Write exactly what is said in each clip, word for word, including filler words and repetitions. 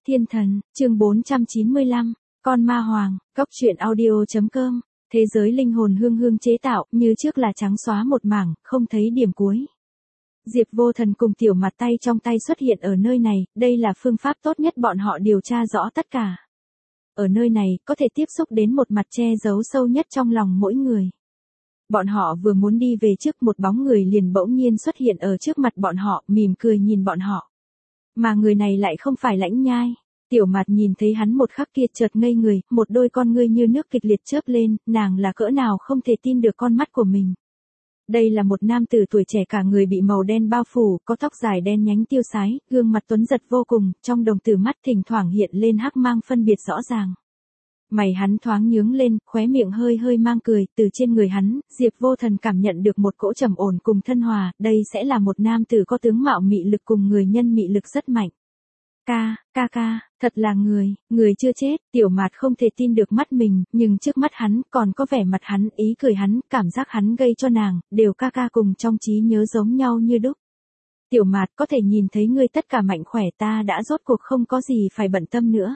Thiên thần, chương bốn trăm chín mươi lăm, con ma hoàng, góc truyện audio chấm com, thế giới linh hồn hương hương chế tạo, như trước là trắng xóa một mảng, không thấy điểm cuối. Diệp Vô Thần cùng tiểu mặt tay trong tay xuất hiện ở nơi này, đây là phương pháp tốt nhất bọn họ điều tra rõ tất cả. Ở nơi này, có thể tiếp xúc đến một mặt che giấu sâu nhất trong lòng mỗi người. Bọn họ vừa muốn đi về trước, một bóng người liền bỗng nhiên xuất hiện ở trước mặt bọn họ, mỉm cười nhìn bọn họ. Mà người này lại không phải Lãnh Nhai. Tiểu Mạt nhìn thấy hắn một khắc kia chợt ngây người, một đôi con ngươi như nước kịch liệt chớp lên, nàng là cỡ nào không thể tin được con mắt của mình. Đây là một nam tử tuổi trẻ, cả người bị màu đen bao phủ, có tóc dài đen nhánh tiêu sái, gương mặt tuấn giật vô cùng, trong đồng tử mắt thỉnh thoảng hiện lên hắc mang phân biệt rõ ràng. Mày hắn thoáng nhướng lên, khóe miệng hơi hơi mang cười, từ trên người hắn, Diệp Vô Thần cảm nhận được một cỗ trầm ổn cùng thân hòa, đây sẽ là một nam tử có tướng mạo mị lực cùng người nhân mị lực rất mạnh. Ca, ca ca, thật là người, người chưa chết, Tiểu Mạt không thể tin được mắt mình, nhưng trước mắt hắn, còn có vẻ mặt hắn, ý cười hắn, cảm giác hắn gây cho nàng, đều ca ca cùng trong trí nhớ giống nhau như đúc. Tiểu Mạt có thể nhìn thấy ngươi tất cả mạnh khỏe, ta đã rốt cuộc không có gì phải bận tâm nữa.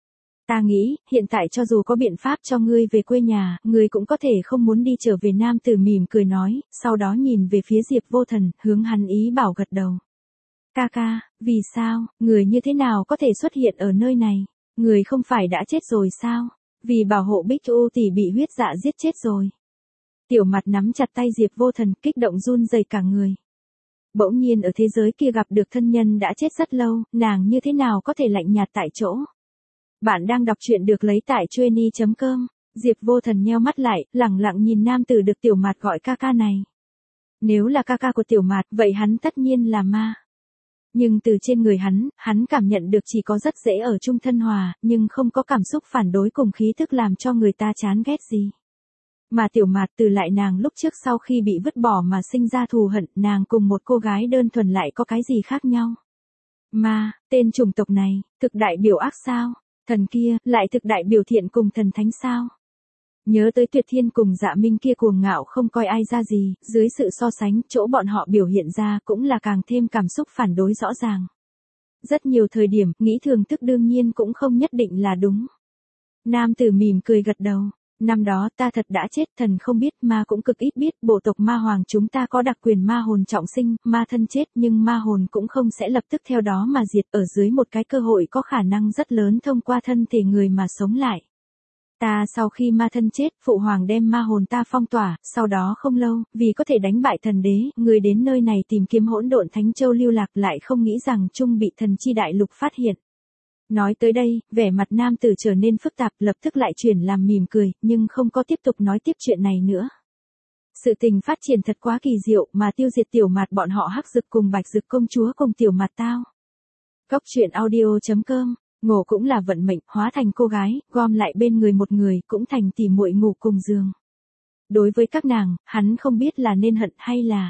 Ta nghĩ, hiện tại cho dù có biện pháp cho ngươi về quê nhà, ngươi cũng có thể không muốn đi trở về. Nam tử mỉm cười nói, sau đó nhìn về phía Diệp Vô Thần, hướng hắn ý bảo gật đầu. Ca ca, vì sao, người như thế nào có thể xuất hiện ở nơi này? Người không phải đã chết rồi sao? Vì bảo hộ Bích U tỷ bị huyết dạ giết chết rồi. Tiểu Mặt nắm chặt tay Diệp Vô Thần, kích động run rẩy cả người. Bỗng nhiên ở thế giới kia gặp được thân nhân đã chết rất lâu, nàng như thế nào có thể lạnh nhạt tại chỗ? Bạn đang đọc truyện được lấy tại chueny chấm com. Diệp Vô Thần nheo mắt lại, lẳng lặng nhìn nam tử được Tiểu Mạt gọi ca ca này. Nếu là ca ca của Tiểu Mạt, vậy hắn tất nhiên là ma. Nhưng từ trên người hắn, hắn cảm nhận được chỉ có rất dễ ở chung thân hòa, nhưng không có cảm xúc phản đối cùng khí thức làm cho người ta chán ghét gì. Mà Tiểu Mạt từ lại nàng lúc trước sau khi bị vứt bỏ mà sinh ra thù hận, nàng cùng một cô gái đơn thuần lại có cái gì khác nhau. Ma, tên chủng tộc này, thực đại biểu ác sao? Thần kia, lại thực đại biểu thiện cùng thần thánh sao? Nhớ tới Tuyệt Thiên cùng Dạ Minh kia cuồng ngạo không coi ai ra gì, dưới sự so sánh, chỗ bọn họ biểu hiện ra cũng là càng thêm cảm xúc phản đối rõ ràng. Rất nhiều thời điểm, nghĩ thường thức đương nhiên cũng không nhất định là đúng. Nam tử mỉm cười gật đầu. Năm đó ta thật đã chết, thần không biết, ma cũng cực ít biết, bộ tộc ma hoàng chúng ta có đặc quyền ma hồn trọng sinh, ma thân chết nhưng ma hồn cũng không sẽ lập tức theo đó mà diệt, ở dưới một cái cơ hội có khả năng rất lớn thông qua thân thể người mà sống lại. Ta sau khi ma thân chết, phụ hoàng đem ma hồn ta phong tỏa, sau đó không lâu, vì có thể đánh bại thần đế, người đến nơi này tìm kiếm hỗn độn thánh châu lưu lạc, lại không nghĩ rằng chung bị thần chi đại lục phát hiện. Nói tới đây, vẻ mặt nam tử trở nên phức tạp, lập tức lại chuyển làm mỉm cười, nhưng không có tiếp tục nói tiếp chuyện này nữa. Sự tình phát triển thật quá kỳ diệu, mà tiêu diệt Tiểu Mạt bọn họ Hắc Dực cùng Bạch Dực công chúa cùng Tiểu Mạt tao. Góc truyện audio chấm com, ngủ cũng là vận mệnh, hóa thành cô gái, gom lại bên người một người, cũng thành tỉ muội ngủ cùng giường. Đối với các nàng, hắn không biết là nên hận hay là...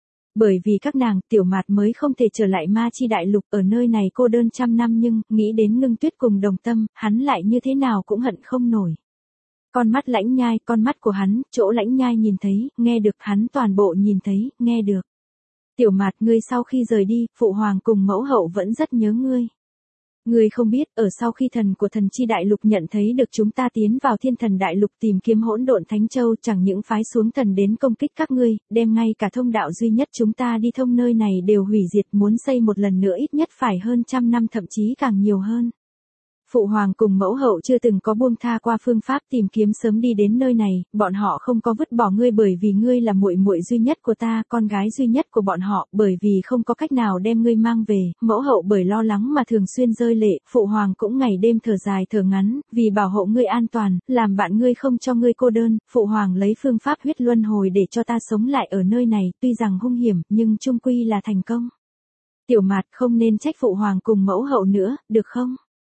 Bởi vì các nàng, Tiểu Mạt mới không thể trở lại ma chi đại lục, ở nơi này cô đơn trăm năm, nhưng, nghĩ đến Ngưng Tuyết cùng Đồng Tâm, hắn lại như thế nào cũng hận không nổi. Con mắt Lãnh Nhai, con mắt của hắn, chỗ Lãnh Nhai nhìn thấy, nghe được, hắn toàn bộ nhìn thấy, nghe được. Tiểu Mạt, ngươi sau khi rời đi, phụ hoàng cùng mẫu hậu vẫn rất nhớ ngươi. Ngươi không biết, ở sau khi thần của thần chi đại lục nhận thấy được chúng ta tiến vào thiên thần đại lục tìm kiếm hỗn độn thánh châu, chẳng những phái xuống thần đến công kích các ngươi, đem ngay cả thông đạo duy nhất chúng ta đi thông nơi này đều hủy diệt, muốn xây một lần nữa ít nhất phải hơn trăm năm, thậm chí càng nhiều hơn. Phụ hoàng cùng mẫu hậu chưa từng có buông tha qua phương pháp tìm kiếm sớm đi đến nơi này, bọn họ không có vứt bỏ ngươi bởi vì ngươi là muội muội duy nhất của ta, con gái duy nhất của bọn họ, bởi vì không có cách nào đem ngươi mang về, mẫu hậu bởi lo lắng mà thường xuyên rơi lệ, phụ hoàng cũng ngày đêm thở dài thở ngắn, vì bảo hộ ngươi an toàn, làm bạn ngươi không cho ngươi cô đơn, phụ hoàng lấy phương pháp huyết luân hồi để cho ta sống lại ở nơi này, tuy rằng hung hiểm, nhưng chung quy là thành công. Tiểu Mạt, không nên trách phụ hoàng cùng mẫu hậu nữa, được không?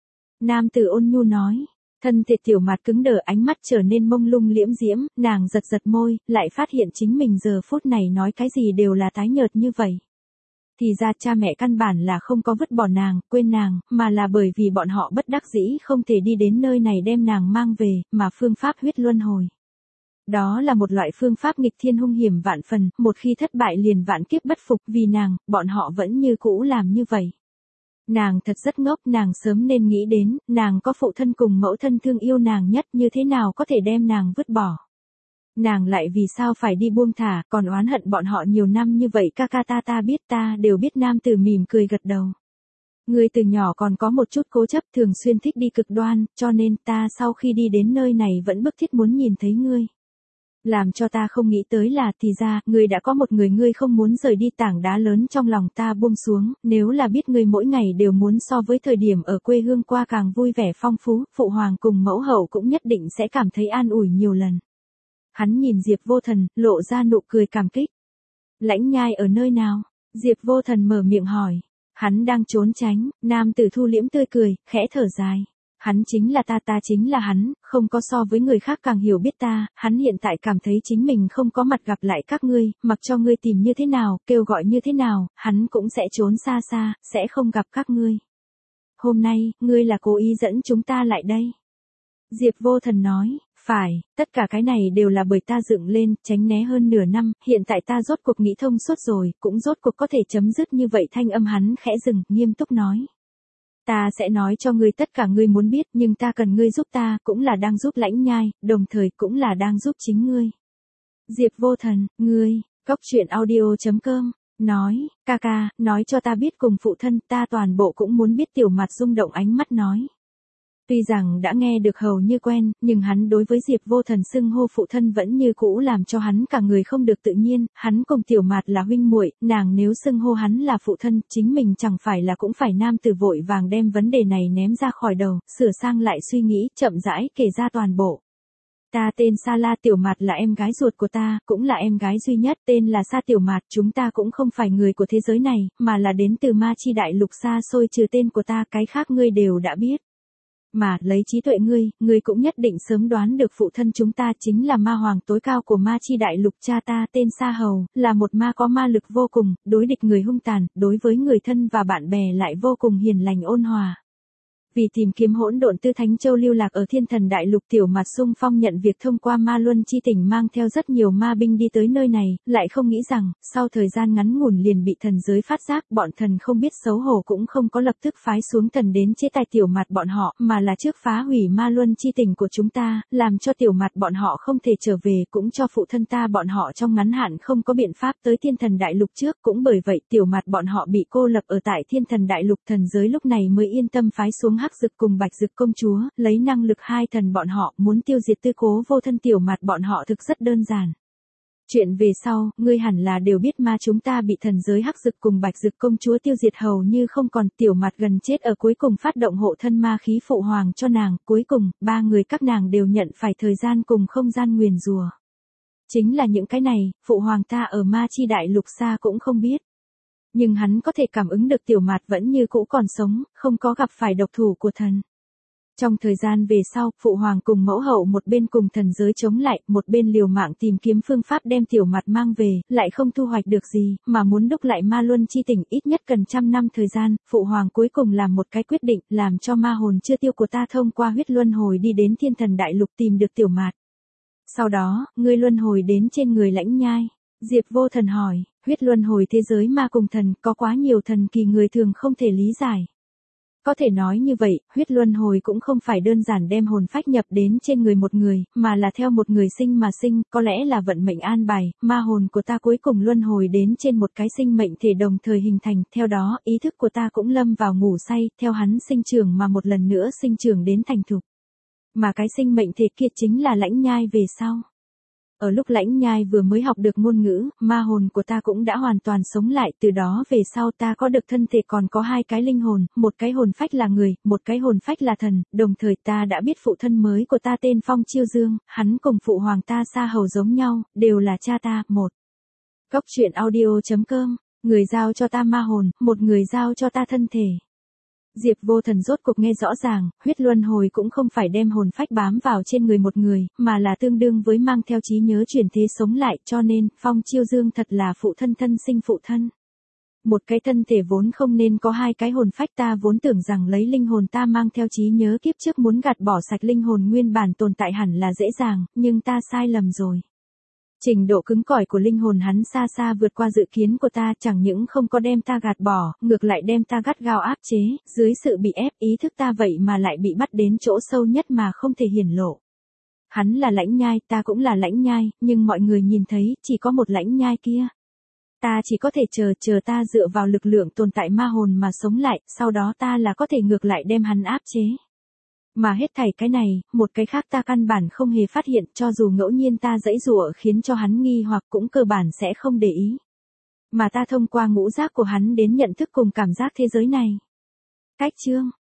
Nam tử ôn nhu nói, thân thể Tiểu Mạt cứng đờ, ánh mắt trở nên mông lung liễm diễm, nàng giật giật môi, lại phát hiện chính mình giờ phút này nói cái gì đều là tái nhợt như vậy. Thì ra cha mẹ căn bản là không có vứt bỏ nàng, quên nàng, mà là bởi vì bọn họ bất đắc dĩ không thể đi đến nơi này đem nàng mang về, mà phương pháp huyết luân hồi. Đó là một loại phương pháp nghịch thiên hung hiểm vạn phần, một khi thất bại liền vạn kiếp bất phục, vì nàng, bọn họ vẫn như cũ làm như vậy. Nàng thật rất ngốc, nàng sớm nên nghĩ đến, nàng có phụ thân cùng mẫu thân thương yêu nàng nhất, như thế nào có thể đem nàng vứt bỏ. Nàng lại vì sao phải đi buông thả, còn oán hận bọn họ nhiều năm như vậy. Ca ca ta ta biết, ta đều biết. Nam tử mỉm cười gật đầu. Ngươi từ nhỏ còn có một chút cố chấp, thường xuyên thích đi cực đoan, cho nên ta sau khi đi đến nơi này vẫn bức thiết muốn nhìn thấy ngươi. Làm cho ta không nghĩ tới là thì ra, ngươi đã có một người, ngươi không muốn rời đi. Tảng đá lớn trong lòng ta buông xuống, nếu là biết ngươi mỗi ngày đều muốn so với thời điểm ở quê hương qua càng vui vẻ phong phú, phụ hoàng cùng mẫu hậu cũng nhất định sẽ cảm thấy an ủi nhiều lần. Hắn nhìn Diệp Vô Thần, lộ ra nụ cười cảm kích. Lãnh Nhai ở nơi nào? Diệp Vô Thần mở miệng hỏi. Hắn đang trốn tránh. Nam tử thu liễm tươi cười, khẽ thở dài. Hắn chính là ta, ta chính là hắn, không có so với người khác càng hiểu biết ta. Hắn hiện tại cảm thấy chính mình không có mặt gặp lại các ngươi, mặc cho ngươi tìm như thế nào, kêu gọi như thế nào, hắn cũng sẽ trốn xa xa, sẽ không gặp các ngươi. Hôm nay, ngươi là cố ý dẫn chúng ta lại đây. Diệp Vô Thần nói. Phải, tất cả cái này đều là bởi ta dựng lên, tránh né hơn nửa năm, hiện tại ta rốt cuộc nghĩ thông suốt rồi, cũng rốt cuộc có thể chấm dứt như vậy. Thanh âm hắn khẽ dừng, nghiêm túc nói. Ta sẽ nói cho ngươi tất cả ngươi muốn biết, nhưng ta cần ngươi giúp ta, cũng là đang giúp Lãnh Nhai, đồng thời cũng là đang giúp chính ngươi. Diệp Vô Thần, ngươi, Cốc Truyện Audio chấm com, nói, ca ca, nói cho ta biết cùng phụ thân, ta toàn bộ cũng muốn biết. Tiểu Mặt rung động ánh mắt nói. Tuy rằng đã nghe được hầu như quen, nhưng hắn đối với Diệp Vô Thần xưng hô phụ thân vẫn như cũ làm cho hắn cả người không được tự nhiên. Hắn cùng Tiểu Mạt là huynh muội, nàng nếu xưng hô hắn là phụ thân, chính mình chẳng phải là cũng phải. Nam tử vội vàng đem vấn đề này ném ra khỏi đầu, sửa sang lại suy nghĩ, chậm rãi kể ra toàn bộ. Ta tên Sa La, Tiểu Mạt là em gái ruột của ta, cũng là em gái duy nhất, tên là Sa Tiểu Mạt. Chúng ta cũng không phải người của thế giới này, mà là đến từ Ma Chi Đại Lục xa xôi, trừ tên của ta, cái khác ngươi đều đã biết. Mà, lấy trí tuệ ngươi, ngươi cũng nhất định sớm đoán được phụ thân chúng ta chính là ma hoàng tối cao của Ma Chi Đại Lục. Cha ta tên Sa Hầu, là một ma có ma lực vô cùng, đối địch người hung tàn, đối với người thân và bạn bè lại vô cùng hiền lành ôn hòa. Vì tìm kiếm hỗn độn Tư Thánh Châu lưu lạc ở Thiên Thần Đại Lục, Tiểu Mặt xung phong nhận việc thông qua Ma Luân Chi Tỉnh, mang theo rất nhiều ma binh đi tới nơi này, lại không nghĩ rằng, sau thời gian ngắn ngủn liền bị thần giới phát giác. Bọn thần không biết xấu hổ cũng không có lập tức phái xuống thần đến chế tài Tiểu Mặt bọn họ, mà là trước phá hủy Ma Luân Chi Tỉnh của chúng ta, làm cho Tiểu Mặt bọn họ không thể trở về, cũng cho phụ thân ta bọn họ trong ngắn hạn không có biện pháp tới Thiên Thần Đại Lục trước. Cũng bởi vậy Tiểu Mặt bọn họ bị cô lập ở tại Thiên Thần Đại Lục, thần giới lúc này mới yên tâm phái xuống Hắc Dực cùng Bạch Dực công chúa, lấy năng lực hai thần bọn họ, muốn tiêu diệt Tư Cố Vô Thân. Tiểu Mặt bọn họ thực rất đơn giản. Chuyện về sau, ngươi hẳn là đều biết, ma chúng ta bị thần giới Hắc Dực cùng Bạch Dực công chúa tiêu diệt hầu như không còn. Tiểu Mặt gần chết ở cuối cùng phát động hộ thân ma khí phụ hoàng cho nàng, cuối cùng, ba người các nàng đều nhận phải thời gian cùng không gian nguyền rủa. Chính là những cái này, phụ hoàng ta ở Ma Chi Đại Lục xa cũng không biết. Nhưng hắn có thể cảm ứng được Tiểu Mạt vẫn như cũ còn sống, không có gặp phải độc thủ của thần. Trong thời gian về sau, phụ hoàng cùng mẫu hậu một bên cùng thần giới chống lại, một bên liều mạng tìm kiếm phương pháp đem Tiểu Mạt mang về, lại không thu hoạch được gì, mà muốn đúc lại Ma Luân Chi Tỉnh ít nhất cần trăm năm thời gian. Phụ hoàng cuối cùng làm một cái quyết định, làm cho ma hồn chưa tiêu của ta thông qua huyết luân hồi đi đến Thiên Thần Đại Lục tìm được Tiểu Mạt. Sau đó, ngươi luân hồi đến trên người Lãnh Nhai. Diệp Vô Thần hỏi, huyết luân hồi thế giới ma cùng thần, có quá nhiều thần kỳ người thường không thể lý giải. Có thể nói như vậy, huyết luân hồi cũng không phải đơn giản đem hồn phách nhập đến trên người một người, mà là theo một người sinh mà sinh, có lẽ là vận mệnh an bài. Ma hồn của ta cuối cùng luân hồi đến trên một cái sinh mệnh thể đồng thời hình thành, theo đó, ý thức của ta cũng lâm vào ngủ say, theo hắn sinh trưởng mà một lần nữa sinh trưởng đến thành thục. Mà cái sinh mệnh thể kia chính là Lãnh Nhai về sau. Ở lúc Lãnh Nhai vừa mới học được ngôn ngữ, ma hồn của ta cũng đã hoàn toàn sống lại, từ đó về sau ta có được thân thể, còn có hai cái linh hồn, một cái hồn phách là người, một cái hồn phách là thần, đồng thời ta đã biết phụ thân mới của ta tên Phong Chiêu Dương, hắn cùng phụ hoàng ta Sa Hầu giống nhau, đều là cha ta. Một. Cốc Truyện Audio chấm com, người giao cho ta ma hồn, một người giao cho ta thân thể. Diệp Vô Thần rốt cuộc nghe rõ ràng, huyết luân hồi cũng không phải đem hồn phách bám vào trên người một người, mà là tương đương với mang theo trí nhớ chuyển thế sống lại, cho nên, Phong Chiêu Dương thật là phụ thân thân sinh phụ thân. Một cái thân thể vốn không nên có hai cái hồn phách, ta vốn tưởng rằng lấy linh hồn ta mang theo trí nhớ kiếp trước muốn gạt bỏ sạch linh hồn nguyên bản tồn tại hẳn là dễ dàng, nhưng ta sai lầm rồi. Trình độ cứng cỏi của linh hồn hắn xa xa vượt qua dự kiến của ta, chẳng những không có đem ta gạt bỏ, ngược lại đem ta gắt gao áp chế, dưới sự bị ép ý thức ta vậy mà lại bị bắt đến chỗ sâu nhất mà không thể hiển lộ. Hắn là lãnh nhai, ta cũng là lãnh nhai, nhưng mọi người nhìn thấy, chỉ có một lãnh nhai kia. Ta chỉ có thể chờ, chờ ta dựa vào lực lượng tồn tại ma hồn mà sống lại, sau đó ta là có thể ngược lại đem hắn áp chế. Mà hết thảy cái này, một cái khác ta căn bản không hề phát hiện, cho dù ngẫu nhiên ta giãy giụa khiến cho hắn nghi hoặc cũng cơ bản sẽ không để ý. Mà ta thông qua ngũ giác của hắn đến nhận thức cùng cảm giác thế giới này. Cách chương